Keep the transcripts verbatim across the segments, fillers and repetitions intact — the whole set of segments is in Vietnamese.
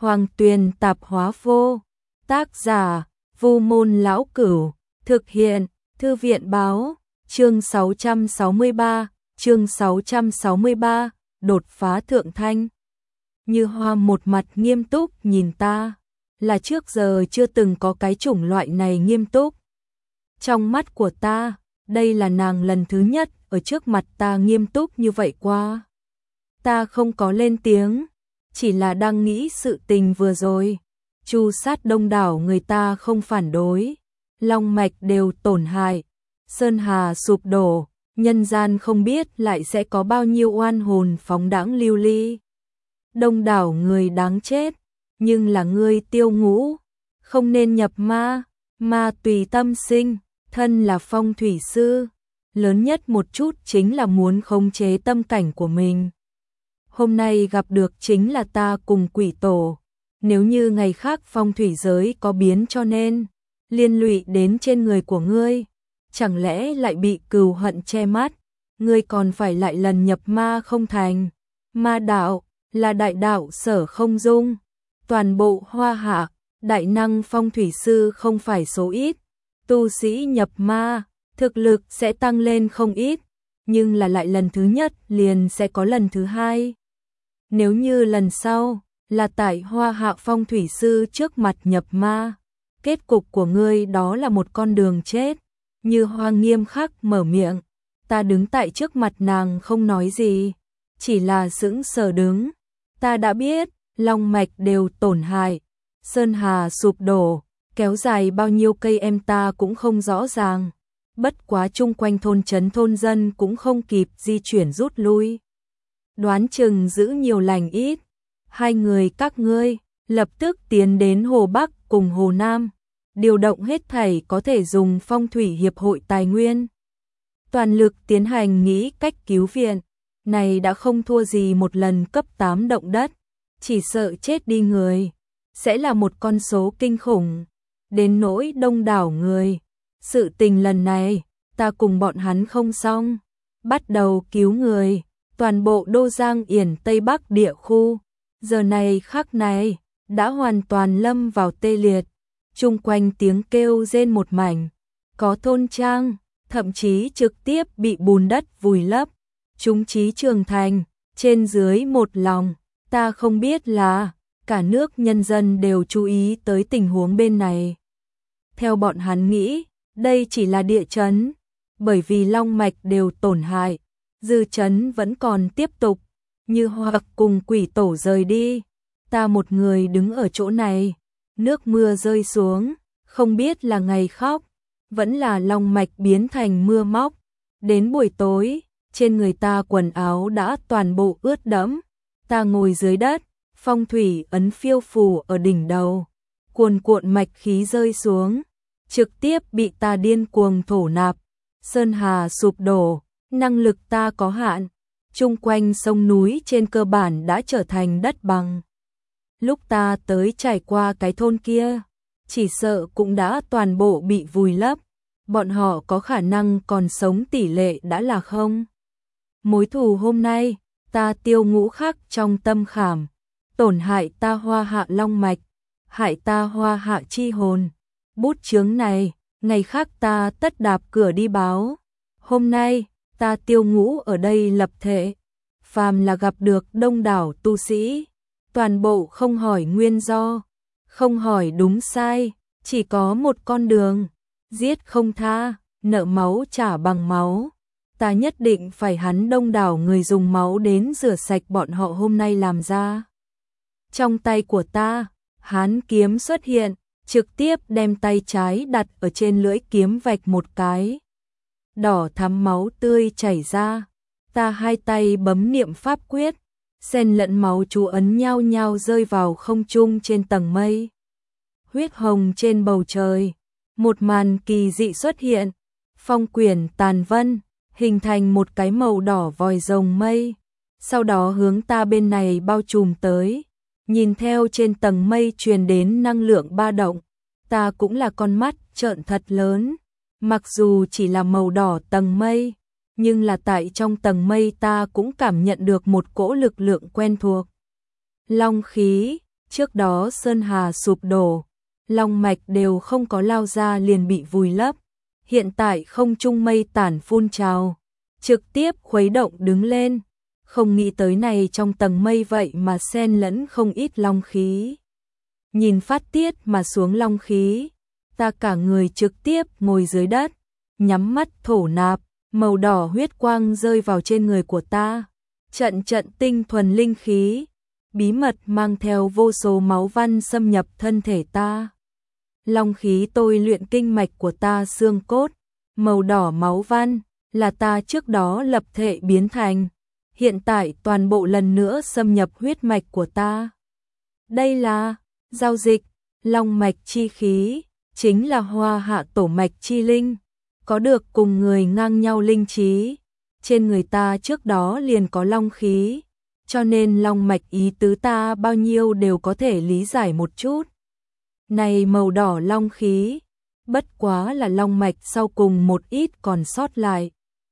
Hoàng Tuyền Tạp Hóa Vô. Tác giả Vu Môn Lão Cửu. Thực hiện Thư viện Báo. Chương sáu trăm sáu mươi ba. Chương sáu trăm sáu mươi ba. Đột phá thượng thanh. Như Hoa một mặt nghiêm túc nhìn ta, là trước giờ chưa từng có cái chủng loại này nghiêm túc. Trong mắt của ta, đây là nàng lần thứ nhất ở trước mặt ta nghiêm túc như vậy qua. Ta không có lên tiếng, chỉ là đang nghĩ sự tình vừa rồi. Chu sát đông đảo người ta không phản đối, long mạch đều tổn hại, sơn hà sụp đổ, nhân gian không biết lại sẽ có bao nhiêu oan hồn phóng đãng lưu ly. Đông đảo người đáng chết, nhưng là ngươi Tiêu Ngũ, không nên nhập ma, ma tùy tâm sinh, thân là phong thủy sư, lớn nhất một chút chính là muốn khống chế tâm cảnh của mình. Hôm nay gặp được chính là ta cùng quỷ tổ, nếu như ngày khác phong thủy giới có biến cho nên liên lụy đến trên người của ngươi, chẳng lẽ lại bị cừu hận che mắt, ngươi còn phải lại lần nhập ma không thành. Ma đạo là đại đạo sở không dung, toàn bộ Hoa Hạ, đại năng phong thủy sư không phải số ít, tu sĩ nhập ma, thực lực sẽ tăng lên không ít, nhưng là lại lần thứ nhất liền sẽ có lần thứ hai. Nếu như lần sau là tại Hoa Hạ phong thủy sư trước mặt nhập ma, kết cục của ngươi đó là một con đường chết. Như Hoa nghiêm khắc mở miệng, ta đứng tại trước mặt nàng không nói gì, chỉ là sững sờ đứng. Ta đã biết, long mạch đều tổn hại, sơn hà sụp đổ, kéo dài bao nhiêu cây em ta cũng không rõ ràng. Bất quá chung quanh thôn trấn thôn dân cũng không kịp di chuyển rút lui. Đoán chừng giữ nhiều lành ít. Hai người các ngươi lập tức tiến đến Hồ Bắc cùng Hồ Nam, điều động hết thảy có thể dùng phong thủy hiệp hội tài nguyên, toàn lực tiến hành nghĩ cách cứu viện. Này đã không thua gì một lần cấp tám động đất, chỉ sợ chết đi người sẽ là một con số kinh khủng. Đến nỗi đông đảo người, sự tình lần này ta cùng bọn hắn không xong, bắt đầu cứu người. Toàn bộ Đô Giang Yển Tây Bắc địa khu, giờ này khắc này đã hoàn toàn lâm vào tê liệt, chung quanh tiếng kêu rên một mảnh, có thôn trang thậm chí trực tiếp bị bùn đất vùi lấp. Chúng chí Trường Thành, trên dưới một lòng, ta không biết là cả nước nhân dân đều chú ý tới tình huống bên này. Theo bọn hắn nghĩ, đây chỉ là địa chấn, bởi vì long mạch đều tổn hại, dư chấn vẫn còn tiếp tục. Như Hoa cùng quỷ tổ rời đi, ta một người đứng ở chỗ này, nước mưa rơi xuống, không biết là ngày khóc, vẫn là long mạch biến thành mưa móc. Đến buổi tối, trên người ta quần áo đã toàn bộ ướt đẫm, ta ngồi dưới đất, phong thủy ấn phiêu phù ở đỉnh đầu, cuồn cuộn mạch khí rơi xuống, trực tiếp bị ta điên cuồng thổ nạp. Sơn hà sụp đổ, năng lực ta có hạn, chung quanh sông núi trên cơ bản đã trở thành đất bằng. Lúc ta tới trải qua cái thôn kia, chỉ sợ cũng đã toàn bộ bị vùi lấp, bọn họ có khả năng còn sống tỷ lệ đã là không. Mối thù hôm nay, ta Tiêu Ngũ khắc trong tâm khảm, tổn hại ta Hoa Hạ long mạch, hại ta Hoa Hạ chi hồn. Bút chướng này, ngày khác ta tất đạp cửa đi báo. Hôm nay, ta Tiêu Ngũ ở đây lập thể, phàm là gặp được đông đảo tu sĩ, toàn bộ không hỏi nguyên do, không hỏi đúng sai, chỉ có một con đường, giết không tha, nợ máu trả bằng máu. Ta nhất định phải hắn đông đảo người dùng máu đến rửa sạch bọn họ hôm nay làm ra. Trong tay của ta, hán kiếm xuất hiện, trực tiếp đem tay trái đặt ở trên lưỡi kiếm vạch một cái. Đỏ thắm máu tươi chảy ra, ta hai tay bấm niệm pháp quyết, xen lẫn máu chú ấn nhau nhau rơi vào không trung trên tầng mây. Huyết hồng trên bầu trời, một màn kỳ dị xuất hiện, phong quyển tàn vân, hình thành một cái màu đỏ vòi rồng mây, sau đó hướng ta bên này bao trùm tới. Nhìn theo trên tầng mây truyền đến năng lượng ba động, ta cũng là con mắt trợn thật lớn. Mặc dù chỉ là màu đỏ tầng mây, nhưng là tại trong tầng mây ta cũng cảm nhận được một cỗ lực lượng quen thuộc. Long khí, Trước đó Sơn Hà sụp đổ, long mạch đều không có lao ra liền bị vùi lấp. Hiện tại không trung mây tản phun trào, trực tiếp khuấy động đứng lên. Không nghĩ tới này trong tầng mây vậy mà xen lẫn không ít long khí. Nhìn phát tiết mà xuống long khí, ta cả người trực tiếp ngồi dưới đất, nhắm mắt thổ nạp, màu đỏ huyết quang rơi vào trên người của ta. Trận trận tinh thuần linh khí, bí mật mang theo vô số máu văn xâm nhập thân thể ta. Long khí tôi luyện kinh mạch của ta xương cốt, màu đỏ máu văn là ta trước đó lập thể biến thành, hiện tại toàn bộ lần nữa xâm nhập huyết mạch của ta. Đây là giao dịch, long mạch chi khí, chính là Hoa Hạ tổ mạch chi linh, có được cùng người ngang nhau linh trí. Trên người ta trước đó liền có long khí, cho nên long mạch ý tứ ta bao nhiêu đều có thể lý giải một chút. Này màu đỏ long khí, bất quá là long mạch sau cùng một ít còn sót lại,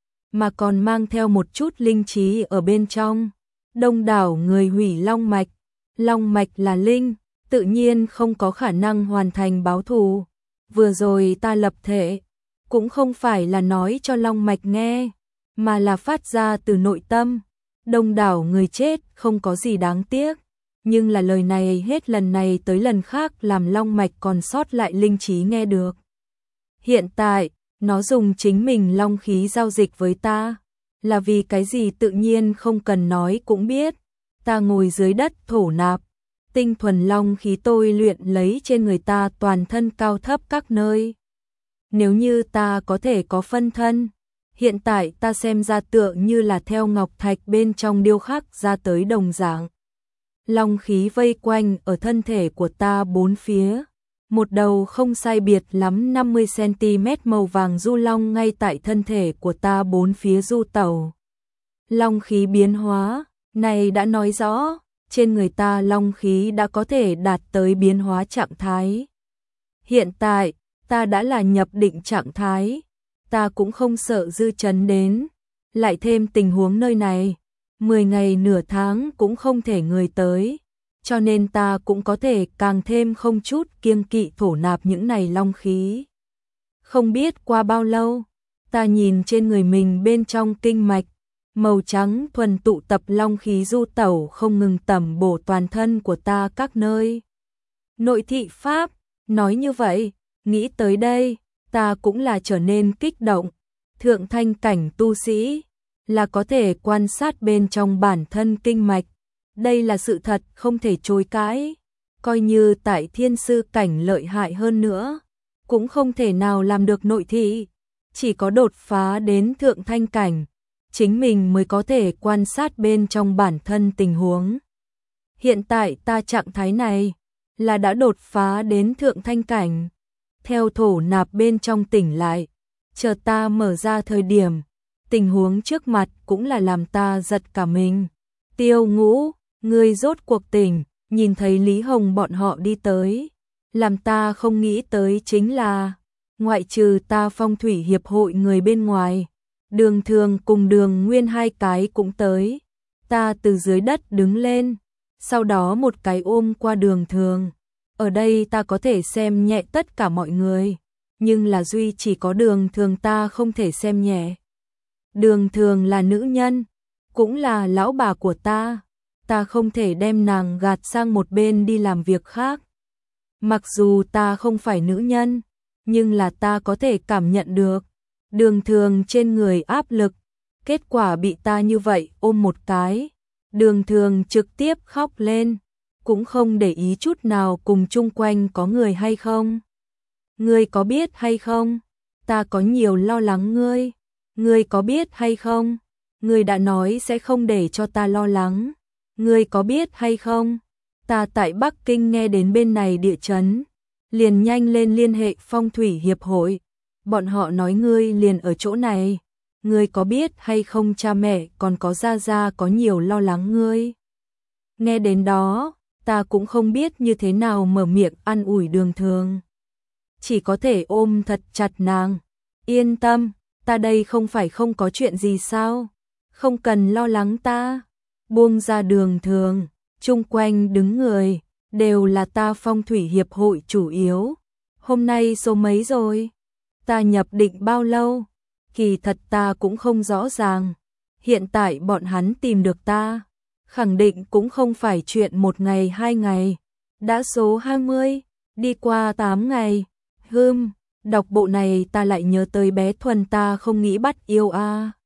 mà còn mang theo một chút linh trí ở bên trong. Đông đảo người hủy long mạch, long mạch là linh, tự nhiên không có khả năng hoàn thành báo thù. Vừa rồi ta lập thể, cũng không phải là nói cho long mạch nghe, mà là phát ra từ nội tâm. Đông đảo người chết không có gì đáng tiếc, nhưng là lời này hết lần này tới lần khác làm long mạch còn sót lại linh trí nghe được. Hiện tại, nó dùng chính mình long khí giao dịch với ta, là vì cái gì tự nhiên không cần nói cũng biết. Ta ngồi dưới đất thổ nạp, tinh thuần long khí tôi luyện lấy trên người ta toàn thân cao thấp các nơi. Nếu như ta có thể có phân thân, hiện tại ta xem ra tựa như là theo ngọc thạch bên trong điêu khắc ra tới đồng dạng. Long khí vây quanh ở thân thể của ta bốn phía. Một đầu không sai biệt lắm năm mươi xăng-ti-mét màu vàng du long ngay tại thân thể của ta bốn phía du tẩu. Long khí biến hóa, này đã nói rõ, trên người ta long khí đã có thể đạt tới biến hóa trạng thái. Hiện tại, ta đã là nhập định trạng thái, ta cũng không sợ dư chấn đến. Lại thêm tình huống nơi này, mười ngày nửa tháng cũng không thể người tới, cho nên ta cũng có thể càng thêm không chút kiêng kỵ thổ nạp những này long khí. Không biết qua bao lâu, ta nhìn trên người mình bên trong kinh mạch, màu trắng thuần tụ tập long khí du tẩu không ngừng tẩm bổ toàn thân của ta các nơi. Nội thị pháp, nói như vậy, nghĩ tới đây, ta cũng là trở nên kích động. Thượng thanh cảnh tu sĩ là có thể quan sát bên trong bản thân kinh mạch. Đây là sự thật không thể chối cãi. Coi như tại thiên sư cảnh lợi hại hơn nữa, cũng không thể nào làm được nội thị. Chỉ có đột phá đến thượng thanh cảnh, chính mình mới có thể quan sát bên trong bản thân tình huống. Hiện tại ta trạng thái này là đã đột phá đến thượng thanh cảnh. Theo thổ nạp bên trong tỉnh lại, chờ ta mở ra thời điểm, tình huống trước mặt cũng là làm ta giật cả mình. Tiêu Ngũ, ngươi rốt cuộc tỉnh, nhìn thấy Lý Hồng bọn họ đi tới. Làm ta không nghĩ tới chính là, ngoại trừ ta phong thủy hiệp hội người bên ngoài, Đường Thường cùng Đường Nguyên hai cái cũng tới. Ta từ dưới đất đứng lên, sau đó một cái ôm qua Đường Thường. Ở đây ta có thể xem nhẹ tất cả mọi người, nhưng là duy chỉ có Đường Thường ta không thể xem nhẹ. Đường Thường là nữ nhân, cũng là lão bà của ta, ta không thể đem nàng gạt sang một bên đi làm việc khác. Mặc dù ta không phải nữ nhân, nhưng là ta có thể cảm nhận được Đường Thường trên người áp lực. Kết quả bị ta như vậy ôm một cái, Đường Thường trực tiếp khóc lên, cũng không để ý chút nào cùng chung quanh có người hay không. Ngươi có biết hay không? Ta có nhiều lo lắng ngươi. Ngươi có biết hay không? Ngươi đã nói sẽ không để cho ta lo lắng. Ngươi có biết hay không? Ta tại Bắc Kinh nghe đến bên này địa chấn, liền nhanh lên liên hệ phong thủy hiệp hội. Bọn họ nói ngươi liền ở chỗ này. Ngươi có biết hay không cha mẹ còn có gia gia có nhiều lo lắng ngươi. Nghe đến đó, ta cũng không biết như thế nào mở miệng an ủi Đường Thường. Chỉ có thể ôm thật chặt nàng. Yên tâm, ta đây không phải không có chuyện gì sao? Không cần lo lắng ta. Buông ra Đường Thường, chung quanh đứng người, đều là ta phong thủy hiệp hội chủ yếu. Hôm nay số mấy rồi? Ta nhập định bao lâu? Kỳ thật ta cũng không rõ ràng. Hiện tại bọn hắn tìm được ta, khẳng định cũng không phải chuyện một ngày hai ngày. Đã số hai mươi, đi qua tám ngày. Hừm, đọc bộ này ta lại nhớ tới bé Thuần ta không nghĩ bắt yêu a. À.